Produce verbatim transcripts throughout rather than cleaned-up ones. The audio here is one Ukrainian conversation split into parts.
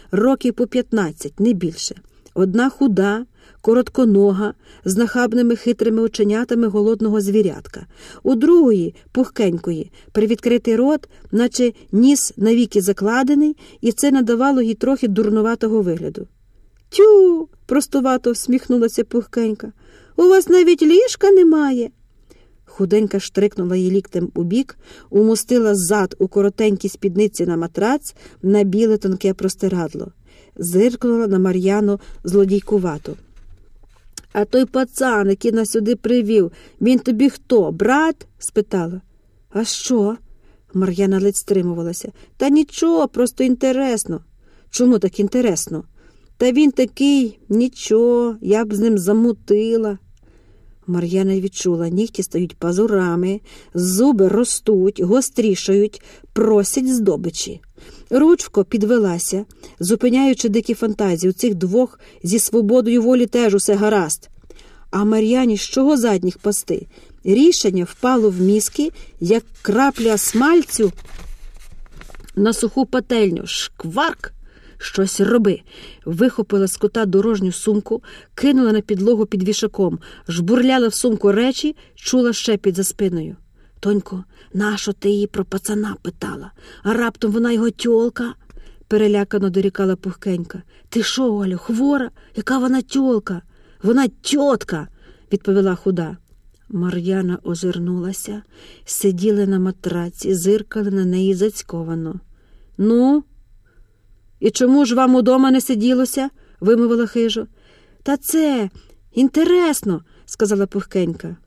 років по п'ятнадцять, не більше. Одна худа, коротконога, з нахабними хитрими оченятами голодного звірятка. У другої, пухкенької, привідкритий рот, наче ніс навіки закладений, і це надавало їй трохи дурнуватого вигляду. «Тю!» – простувато всміхнулася пухкенька. «У вас навіть ліжка немає!» Худенька штрикнула її ліктем у бік, умостила зад у коротенькій спідниці на матрац, на біле тонке простирадло. Зиркнула на Мар'яну злодійкувато. «А той пацан, який нас сюди привів, він тобі хто, брат?» – спитала. «А що?» – Мар'яна ледь стримувалася. «Та нічого, просто інтересно». «Чому так інтересно?» «Та він такий, нічого, я б з ним замутила». Мар'яна відчула, нігті стають пазурами, зуби ростуть, гострішають, просять здобичі. Ручко підвелася, зупиняючи дикі фантазії. У цих двох зі свободою волі теж усе гаразд. А Мар'яні з чого задніх пасти? Рішення впало в мізки, як крапля смальцю на суху пательню. Шкварк! «Щось роби!» Вихопила з кота дорожню сумку, кинула на підлогу під вішаком, жбурляла в сумку речі, чула шепіт за спиною. «Тонько, нащо ти її про пацана питала? А раптом вона його тьолка?» Перелякано дорікала пухкенька. «Ти що, Олю, хвора? Яка вона тьолка?» «Вона тьотка!» – відповіла худа. Мар'яна озирнулася, сиділи на матраці, зиркали на неї зацьковано. «Ну?» «І чому ж вам удома не сиділося?» – вимовила хижо. «Та це інтересно!» – сказала пухкенька.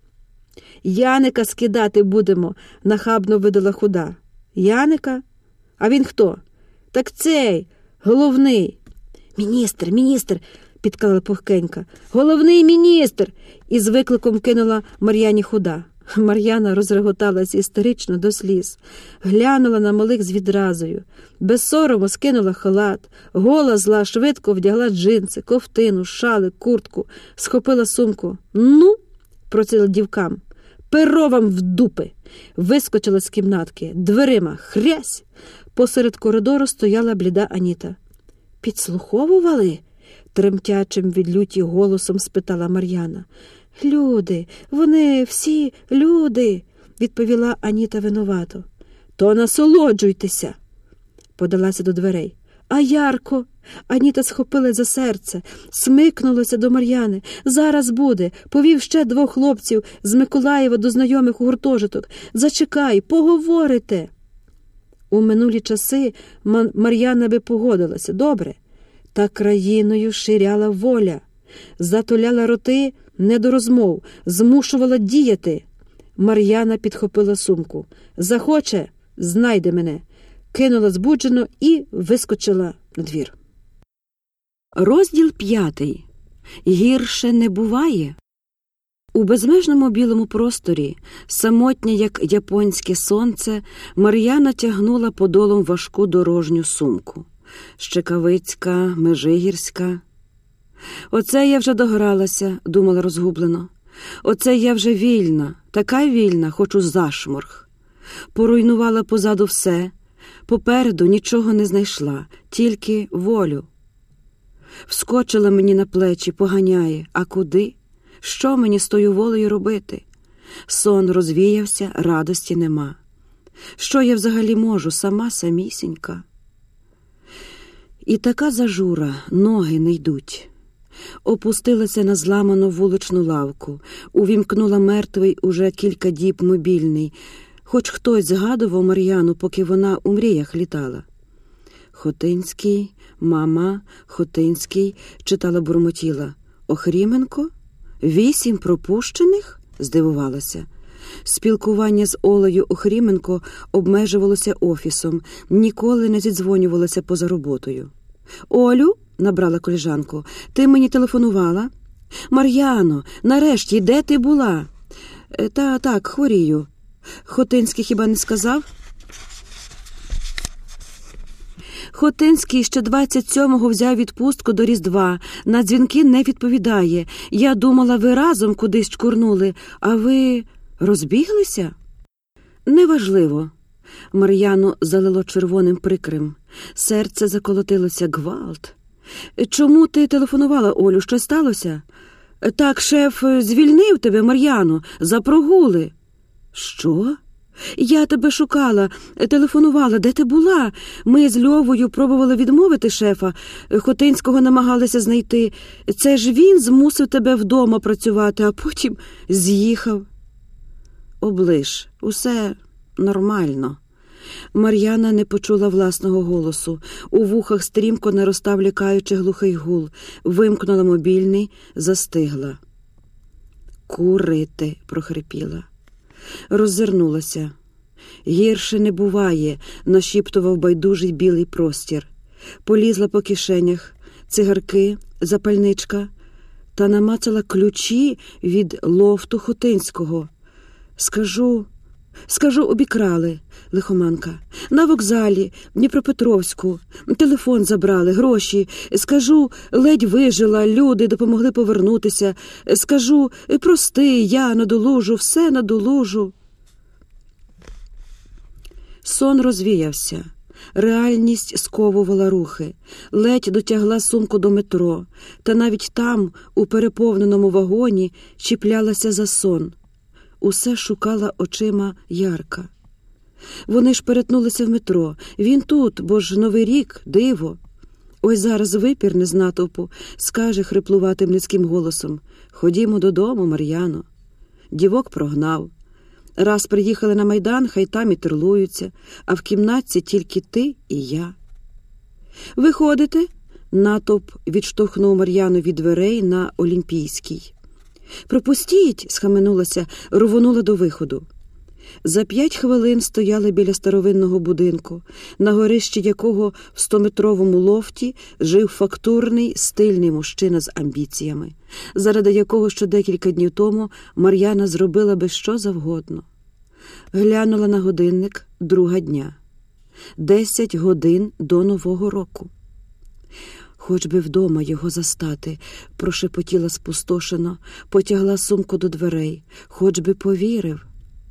«Яника скидати будемо!» – нахабно видала худа. «Яника? А він хто?» «Так цей, головний!» «Міністр, міністр!» – підказала пухкенька. «Головний міністр!» – із викликом кинула Мар'яні худа. Мар'яна розреготалась істерично до сліз. Глянула на малих з відразою. Без сорому скинула халат. Гола зла швидко вдягла джинси, ковтину, шали, куртку. Схопила сумку. «Ну?» – процила дівкам. «Перо вам в дупи!» Вискочила з кімнатки. Дверима. Хрясь! Посеред коридору стояла бліда Аніта. «Підслуховували?» – тремтячим від люті голосом спитала Мар'яна. «Люди, вони всі люди», – відповіла Аніта винувато. «То насолоджуйтеся», – подалася до дверей. «А Ярко?» – Аніта схопила за серце, смикнулася до Мар'яни. «Зараз буде, повів ще двох хлопців з Миколаєва до знайомих у гуртожиток. Зачекай, поговорите». У минулі часи Мар'яна би погодилася. Добре. Та країною ширяла воля. Затуляла роти не до розмов, змушувала діяти. Мар'яна підхопила сумку. «Захоче – знайде мене», кинула збуджено і вискочила на двір. Розділ п'ятий. Гірше не буває. У безмежному білому просторі, самотня, як японське сонце, Мар'яна тягнула подолом важку дорожню сумку. Щекавицька, Межигірська. «Оце я вже догралася», – думала розгублено. «Оце я вже вільна, така вільна, хочу зашморг». Поруйнувала позаду все, попереду нічого не знайшла, тільки волю. Вскочила мені на плечі, поганяє. А куди? Що мені з тою волею робити? Сон розвіявся, радості нема. Що я взагалі можу, сама самісінька? І така зажура, ноги не йдуть. Опустилася на зламану вуличну лавку, увімкнула мертвий уже кілька діб мобільний. Хоч хтось згадував Мар'яну, поки вона у мріях літала. «Хотинський, мама, Хотинський», читала, бурмотіла. «Охріменко? Вісім пропущених?» здивувалася. Спілкування з Олею Охріменко обмежувалося офісом, ніколи не зідзвонювалася поза роботою. «Олю?» – набрала колежанку. «Ти мені телефонувала?» «Мар'яно, нарешті, де ти була?» «Та так, хворію». «Хотинський хіба не сказав?» «Хотинський ще двадцять сьомого взяв відпустку до Різдва. На дзвінки не відповідає. Я думала, ви разом кудись чкурнули, а ви розбіглися?» «Неважливо». Мар'яну залило червоним прикрим. Серце заколотилося гвалт. «Чому ти телефонувала, Олю? Що сталося?» «Так, шеф звільнив тебе, Мар'яно, за прогули». «Що?» «Я тебе шукала, телефонувала. Де ти була? Ми з Льовою пробували відмовити шефа. Хотинського намагалися знайти. Це ж він змусив тебе вдома працювати, а потім з'їхав». «Оближ, усе нормально». Мар'яна не почула власного голосу. У вухах стрімко наростав лякаючи глухий гул. Вимкнула мобільний, застигла. «Курити», – прохрипіла. Роззирнулася. «Гірше не буває», – нашіптував байдужий білий простір. Полізла по кишенях, цигарки, запальничка, та намацала ключі від лофту Хотинського. «Скажу, скажу, обікрали», – лихоманка. «На вокзалі, в Дніпропетровську. Телефон забрали, гроші. Скажу, ледь вижила, люди допомогли повернутися. Скажу, прости, я надолужу, все надолужу». Сон розвіявся. Реальність сковувала рухи. Ледь дотягла сумку до метро. Та навіть там, у переповненому вагоні, чіплялася за сон. Усе шукала очима Ярка. Вони ж перетнулися в метро. Він тут, бо ж Новий рік, диво. Ось зараз випірне з натовпу, скаже хриплуватим низьким голосом: «Ходімо додому, Мар'яно». Дівок прогнав. Раз приїхали на Майдан, хай там і терлуються, а в кімнатці тільки ти і я. «Виходите?» Натовп відштовхнув Мар'яну від дверей на Олімпійській. «Пропустіть!» – схаменулася, рвонула до виходу. За п'ять хвилин стояли біля старовинного будинку, на горищі якого в стометровому лофті жив фактурний, стильний мужчина з амбіціями, заради якого ще декілька днів тому Мар'яна зробила би що завгодно. Глянула на годинник, друга дня. Десять годин до Нового року. «Хоч би вдома його застати», – прошепотіла спустошено, потягла сумку до дверей. «Хоч би повірив».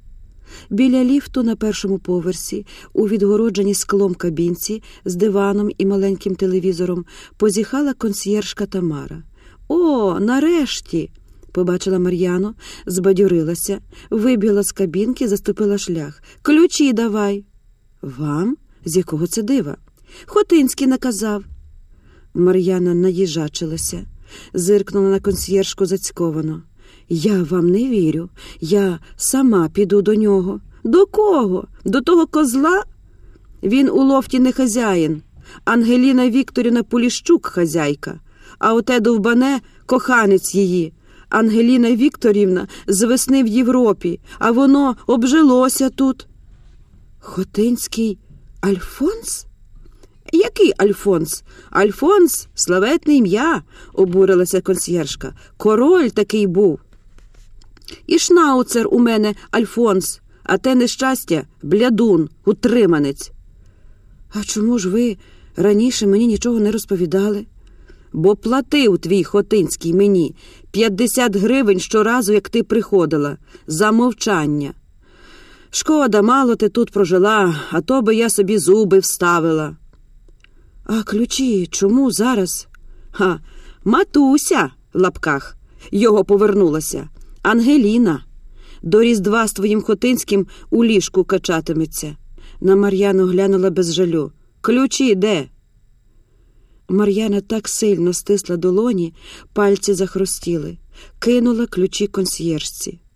Біля ліфту на першому поверсі, у відгородженій склом кабінці з диваном і маленьким телевізором, позіхала консьєржка Тамара. «О, нарешті!» – побачила Мар'яну, збадьорилася, вибігла з кабінки, заступила шлях. «Ключі давай!» «Вам? З якого це дива?» «Хотинський наказав». Мар'яна наїжачилася, зиркнула на консьєржку зацьковано. «Я вам не вірю. Я сама піду до нього». «До кого? До того козла? Він у лофті не хазяїн. Ангеліна Вікторівна Поліщук хазяйка, а оте довбане коханець її. Ангеліна Вікторівна з весни в Європі, а воно обжилося тут». «Хотинський Альфонс?» «Який Альфонс? Альфонс – славетне ім'я», – обурилася консьєржка. «Король такий був». «І шнауцер у мене Альфонс, а те нещастя – блядун, утриманець». «А чому ж ви раніше мені нічого не розповідали?» «Бо платив твій Хотинський мені п'ятдесят гривень щоразу, як ти приходила, за мовчання. Шкода, мало ти тут прожила, а то би я собі зуби вставила». «А ключі чому зараз?» «Ха, матуся» в лапках його повернулася. «Ангеліна. До Різдва з твоїм Хотинським у ліжку качатиметься». На Мар'яну глянула без жалю. «Ключі де?» Мар'яна так сильно стисла долоні, пальці захрустіли. Кинула ключі консьєржці.